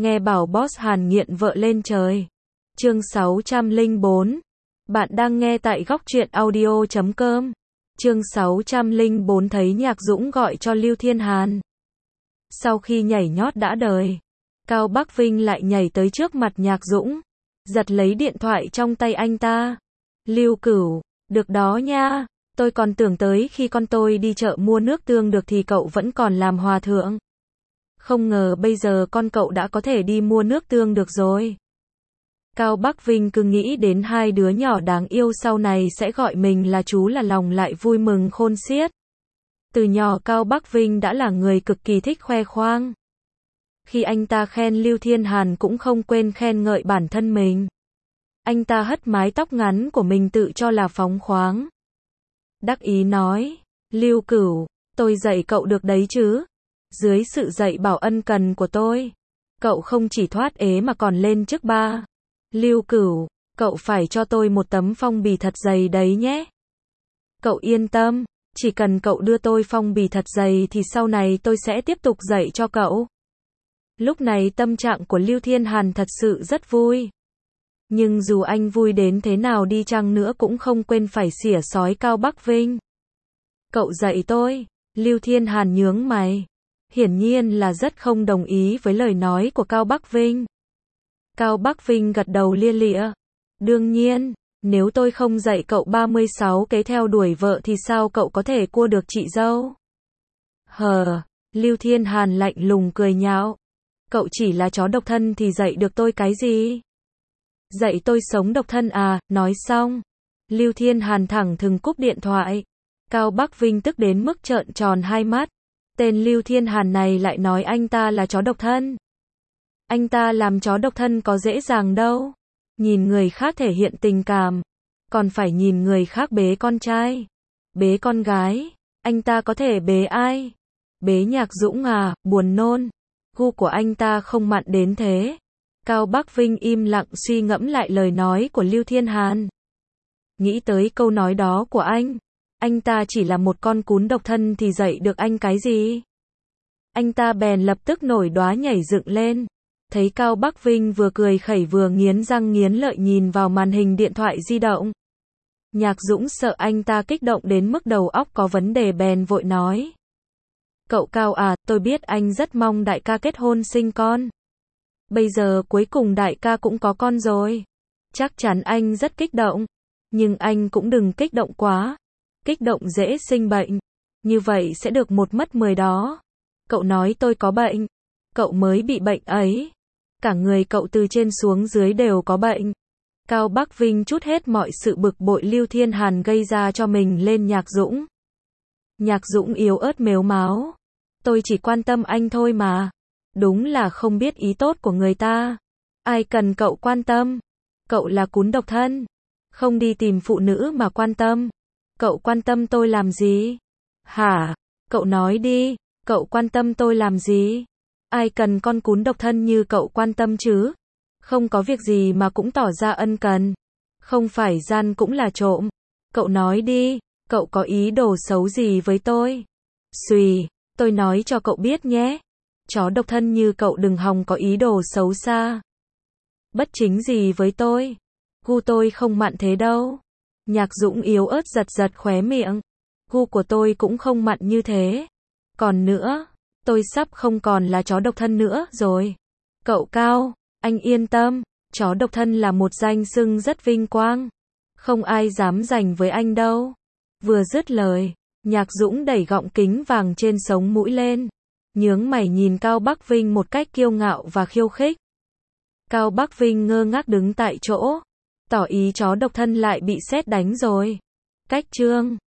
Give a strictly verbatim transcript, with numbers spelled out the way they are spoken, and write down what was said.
Nghe bảo boss Hàn nghiện vợ lên trời. Chương sáu trăm lẻ bốn. Bạn đang nghe tại góc truyện audio chấm com. Chương sáu trăm lẻ bốn thấy Nhạc Dũng gọi cho Lưu Thiên Hàn. Sau khi nhảy nhót đã đời, Cao Bắc Vinh lại nhảy tới trước mặt Nhạc Dũng, giật lấy điện thoại trong tay anh ta. Lưu Cửu, được đó nha, tôi còn tưởng tới khi con tôi đi chợ mua nước tương được thì cậu vẫn còn làm hòa thượng. Không ngờ bây giờ con cậu đã có thể đi mua nước tương được rồi. Cao Bắc Vinh cứ nghĩ đến hai đứa nhỏ đáng yêu sau này sẽ gọi mình là chú là lòng lại vui mừng khôn xiết. Từ nhỏ Cao Bắc Vinh đã là người cực kỳ thích khoe khoang. Khi anh ta khen Lưu Thiên Hàn cũng không quên khen ngợi bản thân mình. Anh ta hất mái tóc ngắn của mình tự cho là phóng khoáng. Đắc ý nói, Lưu Cửu, tôi dạy cậu được đấy chứ. Dưới sự dạy bảo ân cần của tôi, cậu không chỉ thoát ế mà còn lên chức ba. Lưu Cửu, cậu phải cho tôi một tấm phong bì thật dày đấy nhé. Cậu yên tâm, chỉ cần cậu đưa tôi phong bì thật dày thì sau này tôi sẽ tiếp tục dạy cho cậu. Lúc này tâm trạng của Lưu Thiên Hàn thật sự rất vui. Nhưng dù anh vui đến thế nào đi chăng nữa cũng không quên phải xỉa xói Cao Bắc Vinh. Cậu dạy tôi, Lưu Thiên Hàn nhướng mày. Hiển nhiên là rất không đồng ý với lời nói của Cao Bắc Vinh. Cao Bắc Vinh gật đầu lia lịa. Đương nhiên, nếu tôi không dạy cậu ba mươi sáu kế theo đuổi vợ thì sao cậu có thể cua được chị dâu? Hờ, Lưu Thiên Hàn lạnh lùng cười nhạo. Cậu chỉ là chó độc thân thì dạy được tôi cái gì? Dạy tôi sống độc thân à? Nói xong, Lưu Thiên Hàn thẳng thừng cúp điện thoại. Cao Bắc Vinh tức đến mức trợn tròn hai mắt. Tên Lưu Thiên Hàn này lại nói anh ta là chó độc thân. Anh ta làm chó độc thân có dễ dàng đâu. Nhìn người khác thể hiện tình cảm, còn phải nhìn người khác bế con trai, bế con gái. Anh ta có thể bế ai? Bế Nhạc Dũng à? Buồn nôn. Gu của anh ta không mặn đến thế. Cao Bắc Vinh im lặng suy ngẫm lại lời nói của Lưu Thiên Hàn. Nghĩ tới câu nói đó của anh. Anh ta chỉ là một con cún độc thân thì dạy được anh cái gì? Anh ta bèn lập tức nổi đoá nhảy dựng lên. Thấy Cao Bắc Vinh vừa cười khẩy vừa nghiến răng nghiến lợi nhìn vào màn hình điện thoại di động. Nhạc Dũng sợ anh ta kích động đến mức đầu óc có vấn đề bèn vội nói. Cậu Cao à, tôi biết anh rất mong đại ca kết hôn sinh con. Bây giờ cuối cùng đại ca cũng có con rồi. Chắc chắn anh rất kích động. Nhưng anh cũng đừng kích động quá. Kích động dễ sinh bệnh. Như vậy sẽ được một mất mười đó. Cậu nói tôi có bệnh. Cậu mới bị bệnh ấy. Cả người cậu từ trên xuống dưới đều có bệnh. Cao Bắc Vinh trút hết mọi sự bực bội Lưu Thiên Hàn gây ra cho mình lên Nhạc Dũng. Nhạc Dũng yếu ớt mếu máo. Tôi chỉ quan tâm anh thôi mà. Đúng là không biết ý tốt của người ta. Ai cần cậu quan tâm. Cậu là cún độc thân. Không đi tìm phụ nữ mà quan tâm. Cậu quan tâm tôi làm gì? Hả? Cậu nói đi, cậu quan tâm tôi làm gì? Ai cần con cún độc thân như cậu quan tâm chứ? Không có việc gì mà cũng tỏ ra ân cần. Không phải gian cũng là trộm. Cậu nói đi, cậu có ý đồ xấu gì với tôi? Xùy, tôi nói cho cậu biết nhé. Chó độc thân như cậu đừng hòng có ý đồ xấu xa. Bất chính gì với tôi. Gu tôi không mặn thế đâu. Nhạc Dũng yếu ớt giật giật khóe miệng. Gu của tôi cũng không mặn như thế. Còn nữa, tôi sắp không còn là chó độc thân nữa rồi. Cậu Cao, anh yên tâm, chó độc thân là một danh xưng rất vinh quang. Không ai dám giành với anh đâu. Vừa dứt lời, Nhạc Dũng đẩy gọng kính vàng trên sống mũi lên. Nhướng mày nhìn Cao Bắc Vinh một cách kiêu ngạo và khiêu khích. Cao Bắc Vinh ngơ ngác đứng tại chỗ. Tỏ ý chó độc thân lại bị sét đánh rồi. Cách chương